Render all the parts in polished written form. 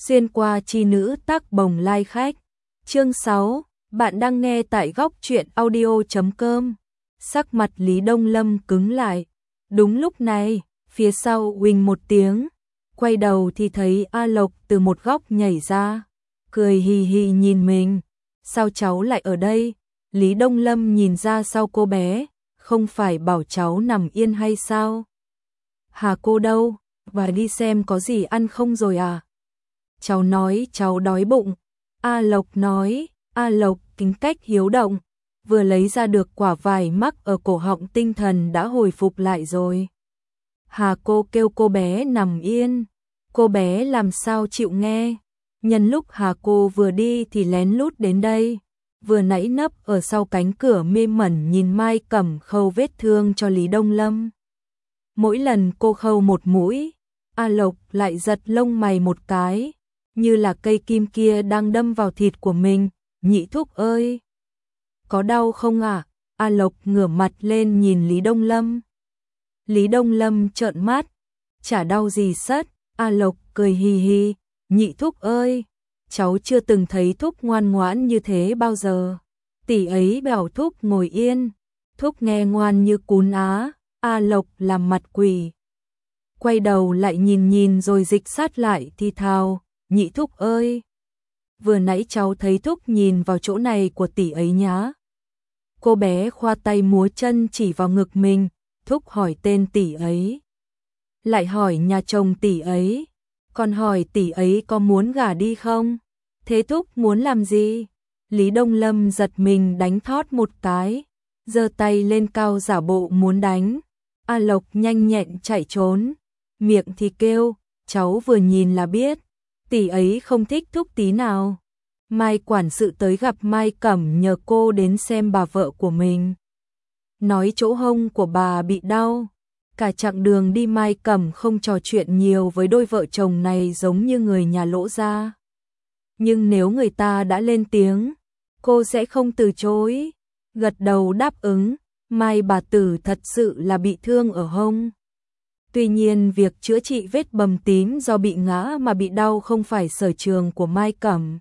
Xuyên qua chi nữ tác bồng lai khách. Chương 6, bạn đang nghe tại góc truyện audio.com. Sắc mặt Lý Đông Lâm cứng lại. Đúng lúc này, phía sau uỳnh một tiếng, quay đầu thì thấy A Lộc từ một góc nhảy ra, cười hì hì nhìn mình. Sao cháu lại ở đây? Lý Đông Lâm nhìn ra sau cô bé, không phải bảo cháu nằm yên hay sao? Hà cô đâu? Và đi xem có gì ăn không rồi à? Cháu nói cháu đói bụng. A Lộc nói. A Lộc tính cách hiếu động, vừa lấy ra được quả vải mắc ở cổ họng, tinh thần đã hồi phục lại rồi. Hà cô kêu cô bé nằm yên, cô bé làm sao chịu nghe. Nhân lúc Hà cô vừa đi thì lén lút đến đây, vừa nãy nấp ở sau cánh cửa mê mẩn nhìn Mai Cẩm khâu vết thương cho Lý Đông Lâm. Mỗi lần cô khâu một mũi, A Lộc lại giật lông mày một cái, như là cây kim kia đang đâm vào thịt của mình. Nhị thúc ơi, có đau không ạ? A Lộc ngửa mặt lên nhìn Lý Đông Lâm. Lý Đông Lâm trợn mắt, chả đau gì sất. A Lộc cười hì hì, nhị thúc ơi, cháu chưa từng thấy thúc ngoan ngoãn như thế bao giờ. Tỷ ấy bảo thúc ngồi yên, thúc nghe ngoan như cún á. A Lộc làm mặt quỷ, quay đầu lại nhìn rồi dịch sát lại thì thào, nhị thúc ơi, vừa nãy cháu thấy thúc nhìn vào chỗ này của tỷ ấy nhá. Cô bé khoa tay múa chân chỉ vào ngực mình, thúc hỏi tên tỷ ấy, lại hỏi nhà chồng tỷ ấy, còn hỏi tỷ ấy có muốn gả đi không? Thế thúc muốn làm gì? Lý Đông Lâm giật mình đánh thót một cái, giơ tay lên cao giả bộ muốn đánh. A Lộc nhanh nhẹn chạy trốn, miệng thì kêu, cháu vừa nhìn là biết, tỷ ấy không thích thúc tí nào. Mai quản sự tới gặp Mai Cẩm nhờ cô đến xem bà vợ của mình. Nói chỗ hông của bà bị đau. Cả chặng đường đi Mai Cẩm không trò chuyện nhiều với đôi vợ chồng này, giống như người nhà Lỗ gia. Nhưng nếu người ta đã lên tiếng, cô sẽ không từ chối. Gật đầu đáp ứng. Mai bà tử thật sự là bị thương ở hông. Tuy nhiên việc chữa trị vết bầm tím do bị ngã mà bị đau không phải sở trường của Mai Cẩm.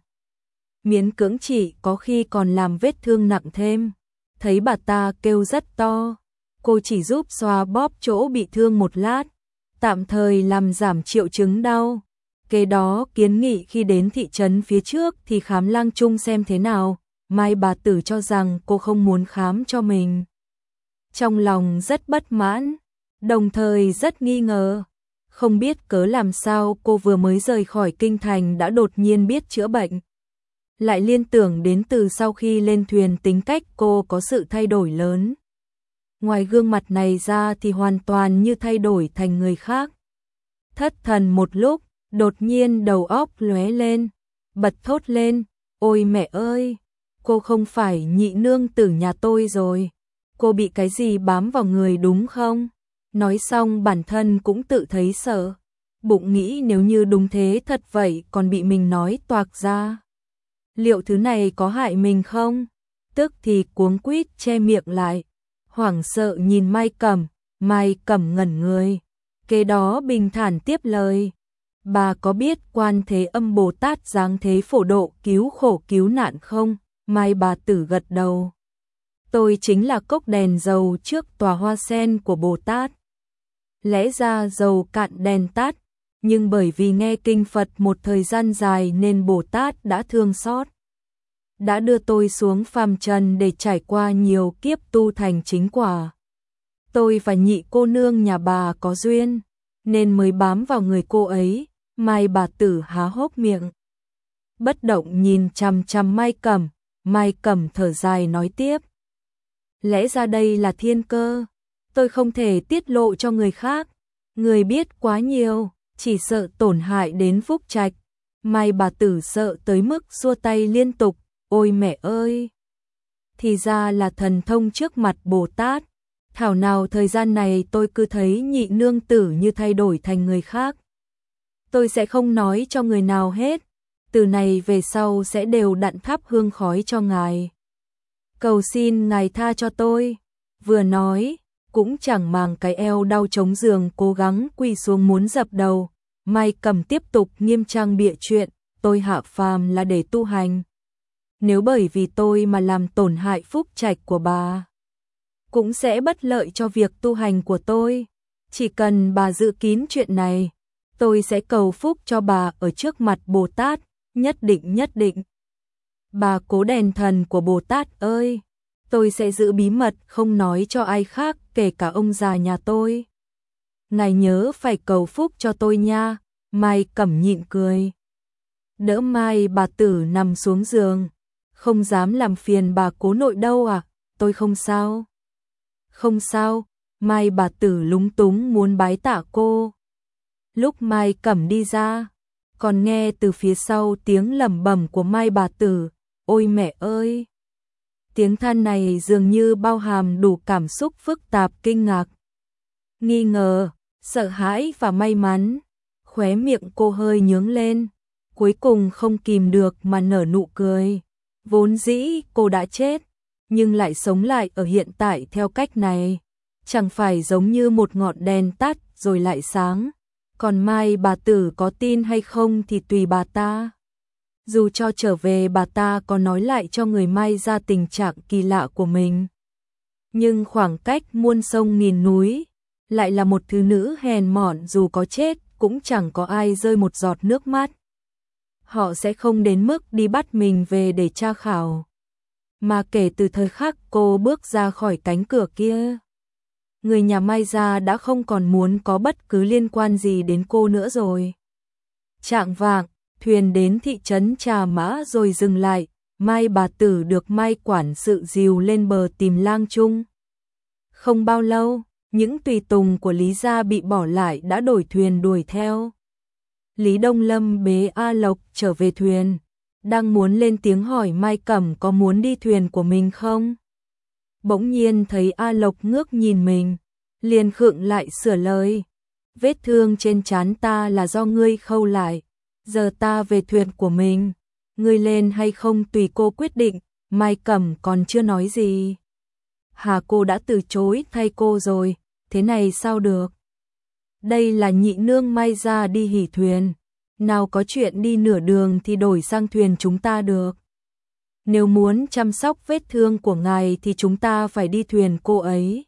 Miễn cưỡng trị có khi còn làm vết thương nặng thêm. Thấy bà ta kêu rất to, cô chỉ giúp xoa bóp chỗ bị thương một lát, tạm thời làm giảm triệu chứng đau. Kế đó kiến nghị khi đến thị trấn phía trước thì khám lang chung xem thế nào. Mai bà tử cho rằng cô không muốn khám cho mình. Trong lòng rất bất mãn, đồng thời rất nghi ngờ. Không biết cớ làm sao cô vừa mới rời khỏi kinh thành đã đột nhiên biết chữa bệnh. Lại liên tưởng đến từ sau khi lên thuyền tính cách cô có sự thay đổi lớn. Ngoài gương mặt này ra thì hoàn toàn như thay đổi thành người khác. Thất thần một lúc, đột nhiên đầu óc lóe lên, bật thốt lên, ôi mẹ ơi, cô không phải nhị nương tử nhà tôi rồi. Cô bị cái gì bám vào người đúng không? Nói xong bản thân cũng tự thấy sợ. Bụng nghĩ nếu như đúng thế thật vậy còn bị mình nói toạc ra. Liệu thứ này có hại mình không? Tức thì cuống quýt che miệng lại. Hoảng sợ nhìn Mai Cẩm. Mai Cẩm ngẩn người. Kế đó bình thản tiếp lời. Bà có biết Quan Thế Âm Bồ Tát giáng thế phổ độ cứu khổ cứu nạn không? Mai bà tử gật đầu. Tôi chính là cốc đèn dầu trước tòa hoa sen của Bồ Tát. Lẽ ra dầu cạn đèn tắt, nhưng bởi vì nghe kinh Phật một thời gian dài nên Bồ Tát đã thương xót, đã đưa tôi xuống phàm trần để trải qua nhiều kiếp tu thành chính quả. Tôi và nhị cô nương nhà bà có duyên, nên mới bám vào người cô ấy. Mai bà tử há hốc miệng, bất động nhìn chằm chằm Mai Cẩm. Mai Cẩm thở dài nói tiếp. Lẽ ra đây là thiên cơ, tôi không thể tiết lộ cho người khác. Người biết quá nhiều, chỉ sợ tổn hại đến phúc trạch. Mai bà tử sợ tới mức xua tay liên tục, ôi mẹ ơi. Thì ra là thần thông trước mặt Bồ Tát. Thảo nào thời gian này tôi cứ thấy nhị nương tử như thay đổi thành người khác. Tôi sẽ không nói cho người nào hết, từ này về sau sẽ đều đặn thắp hương khói cho ngài. Cầu xin ngài tha cho tôi. Vừa nói, cũng chẳng màng cái eo đau chống giường, cố gắng quỳ xuống muốn dập đầu. Mai Cẩm tiếp tục nghiêm trang bịa chuyện, tôi hạ phàm là để tu hành. Nếu bởi vì tôi mà làm tổn hại phúc trạch của bà, cũng sẽ bất lợi cho việc tu hành của tôi. Chỉ cần bà giữ kín chuyện này, tôi sẽ cầu phúc cho bà ở trước mặt Bồ Tát, nhất định nhất định. Bà cố đèn thần của Bồ Tát ơi, tôi sẽ giữ bí mật không nói cho ai khác, kể cả ông già nhà tôi. Ngài nhớ phải cầu phúc cho tôi nha. Mai Cẩm nhịn cười. Đỡ Mai bà tử nằm xuống giường. Không dám làm phiền bà cố nội đâu à, tôi không sao. Không sao, Mai bà tử lúng túng muốn bái tạ cô. Lúc Mai Cẩm đi ra, còn nghe từ phía sau tiếng lẩm bẩm của Mai bà tử, ôi mẹ ơi. Tiếng than này dường như bao hàm đủ cảm xúc phức tạp, kinh ngạc, nghi ngờ, sợ hãi và may mắn. Khóe miệng cô hơi nhướng lên, cuối cùng không kìm được mà nở nụ cười. Vốn dĩ cô đã chết, nhưng lại sống lại ở hiện tại theo cách này, chẳng phải giống như một ngọn đèn tắt rồi lại sáng. Còn Mai bà tử có tin hay không thì tùy bà ta. Dù cho trở về bà ta có nói lại cho người Mai ra tình trạng kỳ lạ của mình. Nhưng khoảng cách muôn sông nghìn núi, lại là một thứ nữ hèn mọn, dù có chết cũng chẳng có ai rơi một giọt nước mắt. Họ sẽ không đến mức đi bắt mình về để tra khảo. Mà kể từ thời khắc cô bước ra khỏi cánh cửa kia, người nhà Mai gia đã không còn muốn có bất cứ liên quan gì đến cô nữa rồi. Chạng vạng, thuyền đến thị trấn Trà Mã rồi dừng lại. Mai bà tử được Mai quản sự dìu lên bờ tìm lang chung. Không bao lâu, những tùy tùng của Lý gia bị bỏ lại đã đổi thuyền đuổi theo. Lý Đông Lâm bế A Lộc trở về thuyền, đang muốn lên tiếng hỏi Mai Cẩm có muốn đi thuyền của mình không. Bỗng nhiên thấy A Lộc ngước nhìn mình, liền khựng lại sửa lời. Vết thương trên trán ta là do ngươi khâu lại, giờ ta về thuyền của mình, ngươi lên hay không tùy cô quyết định. Mai Cẩm còn chưa nói gì. Hà cô đã từ chối thay cô rồi, thế này sao được? Đây là nhị nương Mai gia đi hỉ thuyền, nào có chuyện đi nửa đường thì đổi sang thuyền chúng ta được. Nếu muốn chăm sóc vết thương của ngài thì chúng ta phải đi thuyền cô ấy.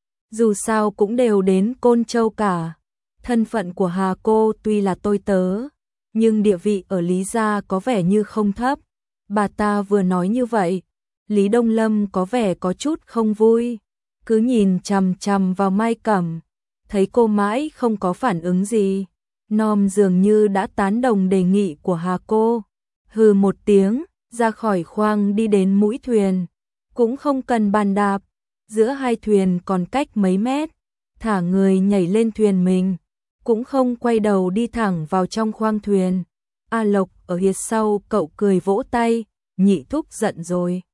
Dù sao cũng đều đến Côn Châu cả. Thân phận của Hà cô tuy là tôi tớ, nhưng địa vị ở Lý gia có vẻ như không thấp. Bà ta vừa nói như vậy, Lý Đông Lâm có vẻ có chút không vui, cứ nhìn chằm chằm vào Mai Cẩm, thấy cô mãi không có phản ứng gì. Nom dường như đã tán đồng đề nghị của Hà cô. Hừ một tiếng, ra khỏi khoang đi đến mũi thuyền, cũng không cần bàn đạp, giữa hai thuyền còn cách mấy mét, thả người nhảy lên thuyền mình, cũng không quay đầu đi thẳng vào trong khoang thuyền. A Lộc ở phía sau cậu cười vỗ tay, nhị thúc giận rồi.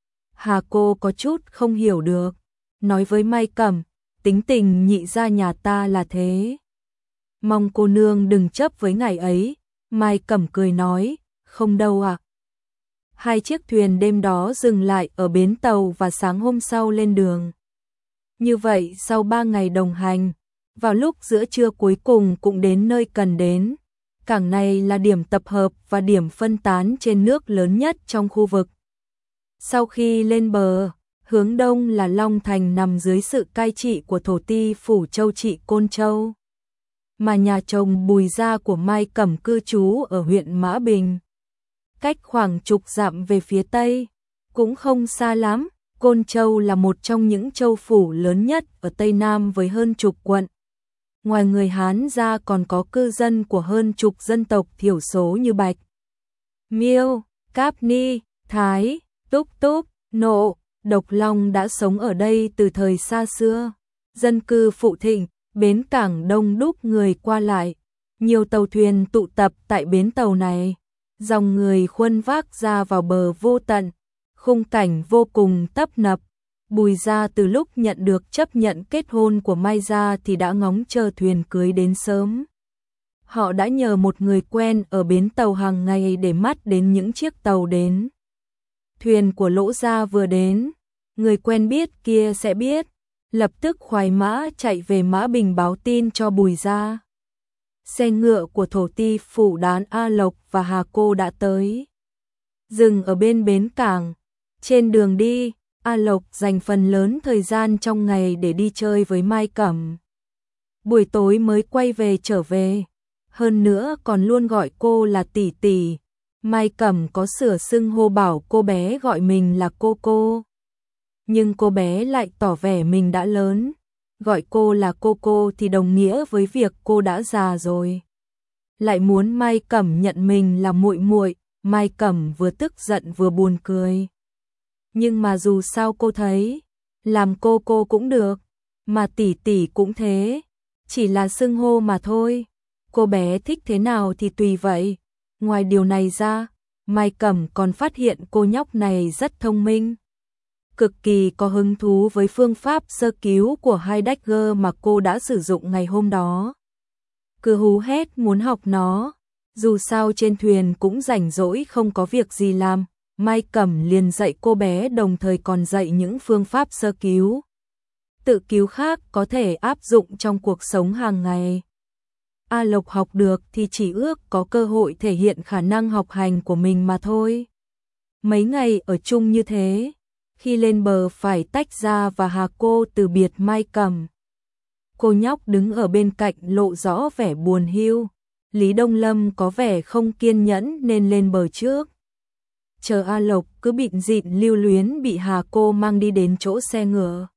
Hà cô có chút không hiểu được, nói với Mai Cẩm, tính tình nhị gia nhà ta là thế, mong cô nương đừng chấp với ngài ấy. Mai Cẩm cười nói, không đâu ạ. Hai chiếc thuyền đêm đó dừng lại ở bến tàu và sáng hôm sau lên đường. Như vậy sau 3 ngày đồng hành, vào lúc giữa trưa cuối cùng cũng đến nơi cần đến. Cảng này là điểm tập hợp và điểm phân tán trên nước lớn nhất trong khu vực. Sau khi lên bờ, hướng đông là Long Thành nằm dưới sự cai trị của thổ ti phủ Châu trị Côn Châu, mà nhà chồng Bùi gia của Mai Cẩm cư trú ở huyện Mã Bình. Cách khoảng chục dặm về phía tây, cũng không xa lắm. Côn Châu là một trong những châu phủ lớn nhất ở Tây Nam với hơn chục quận. Ngoài người Hán ra còn có cư dân của hơn chục dân tộc thiểu số như Bạch, Miêu, Cáp Ni, Thái, Túc Túc, Nộ, Độc Long đã sống ở đây từ thời xa xưa. Dân cư phụ thịnh, bến cảng đông đúc người qua lại, nhiều tàu thuyền tụ tập tại bến tàu này. Dòng người khuân vác ra vào bờ vô tận, khung cảnh vô cùng tấp nập. Bùi gia từ lúc nhận được chấp nhận kết hôn của Mai gia thì đã ngóng chờ thuyền cưới đến sớm. Họ đã nhờ một người quen ở bến tàu hàng ngày để mắt đến những chiếc tàu đến. Thuyền của Lỗ gia vừa đến, người quen biết kia sẽ biết, lập tức khoái mã chạy về Mã Bình báo tin cho Bùi gia. xe ngựa của thổ ti phủ đán A Lộc và Hà Cô đã tới. Dừng ở bên bến cảng. Trên đường đi, A Lộc dành phần lớn thời gian trong ngày để đi chơi với Mai Cẩm. Buổi tối mới quay về trở về. Hơn nữa còn luôn gọi cô là tỷ tỷ. Mai Cẩm có sửa xưng hô bảo cô bé gọi mình là cô. Nhưng cô bé lại tỏ vẻ mình đã lớn. Gọi cô là cô thì đồng nghĩa với việc cô đã già rồi. Lại muốn Mai Cẩm nhận mình là muội muội, Mai Cẩm vừa tức giận vừa buồn cười. Nhưng mà dù sao cô thấy, làm cô cũng được, mà tỷ tỷ cũng thế, chỉ là xưng hô mà thôi. Cô bé thích thế nào thì tùy vậy. Ngoài điều này ra, Mai Cẩm còn phát hiện cô nhóc này rất thông minh. Cực kỳ có hứng thú với phương pháp sơ cứu của Heidegger mà cô đã sử dụng ngày hôm đó. Cứ hú hét muốn học nó. Dù sao trên thuyền cũng rảnh rỗi không có việc gì làm, Mai Cẩm liền dạy cô bé đồng thời còn dạy những phương pháp sơ cứu. Tự cứu khác có thể áp dụng trong cuộc sống hàng ngày. A Lộc học được thì chỉ ước có cơ hội thể hiện khả năng học hành của mình mà thôi. Mấy ngày ở chung như thế, khi lên bờ phải tách ra và Hà Cô từ biệt Mai Cẩm. Cô nhóc đứng ở bên cạnh lộ rõ vẻ buồn hiu. Lý Đông Lâm có vẻ không kiên nhẫn nên lên bờ trước. Chờ A Lộc cứ bịn dịn lưu luyến bị Hà Cô mang đi đến chỗ xe ngựa.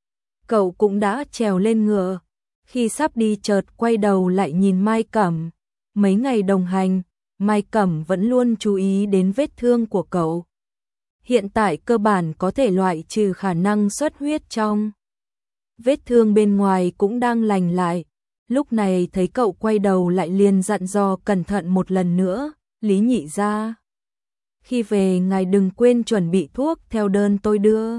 Cậu cũng đã trèo lên ngựa. Khi sắp đi chợt quay đầu lại nhìn Mai Cẩm. Mấy ngày đồng hành, Mai Cẩm vẫn luôn chú ý đến vết thương của cậu. Hiện tại cơ bản có thể loại trừ khả năng xuất huyết trong. Vết thương bên ngoài cũng đang lành lại. Lúc này thấy cậu quay đầu lại liền dặn dò cẩn thận một lần nữa. Lý Nhị gia, khi về ngài đừng quên chuẩn bị thuốc theo đơn tôi đưa.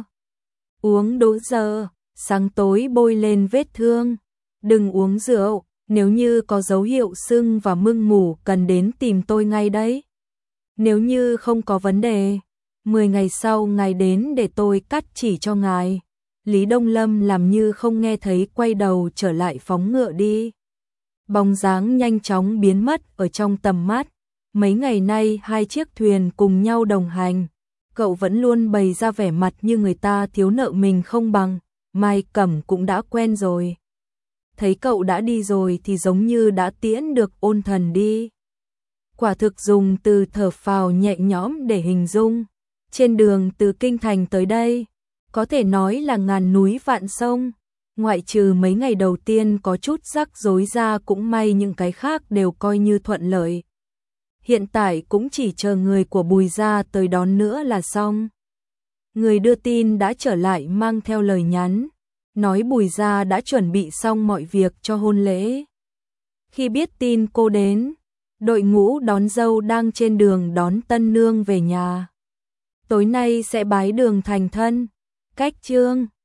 Uống đúng giờ, sáng tối bôi lên vết thương. Đừng uống rượu, nếu như có dấu hiệu sưng và mưng mủ cần đến tìm tôi ngay đấy. Nếu như không có vấn đề, 10 ngày sau ngài đến để tôi cắt chỉ cho ngài. Lý Đông Lâm làm như không nghe thấy, quay đầu trở lại phóng ngựa đi. Bóng dáng nhanh chóng biến mất ở trong tầm mắt. Mấy ngày nay hai chiếc thuyền cùng nhau đồng hành. Cậu vẫn luôn bày ra vẻ mặt như người ta thiếu nợ mình không bằng. Mai Cẩm cũng đã quen rồi. Thấy cậu đã đi rồi thì giống như đã tiễn được ôn thần đi. Quả thực dùng từ thở phào nhẹ nhõm để hình dung. Trên đường từ Kinh Thành tới đây, có thể nói là ngàn núi vạn sông. Ngoại trừ mấy ngày đầu tiên có chút rắc rối ra cũng may, những cái khác đều coi như thuận lợi. Hiện tại cũng chỉ chờ người của Bùi gia tới đón nữa là xong. Người đưa tin đã trở lại mang theo lời nhắn, nói Bùi gia đã chuẩn bị xong mọi việc cho hôn lễ. Khi biết tin cô đến, đội ngũ đón dâu đang trên đường đón tân nương về nhà. Tối nay sẽ bái đường thành thân. Cách chương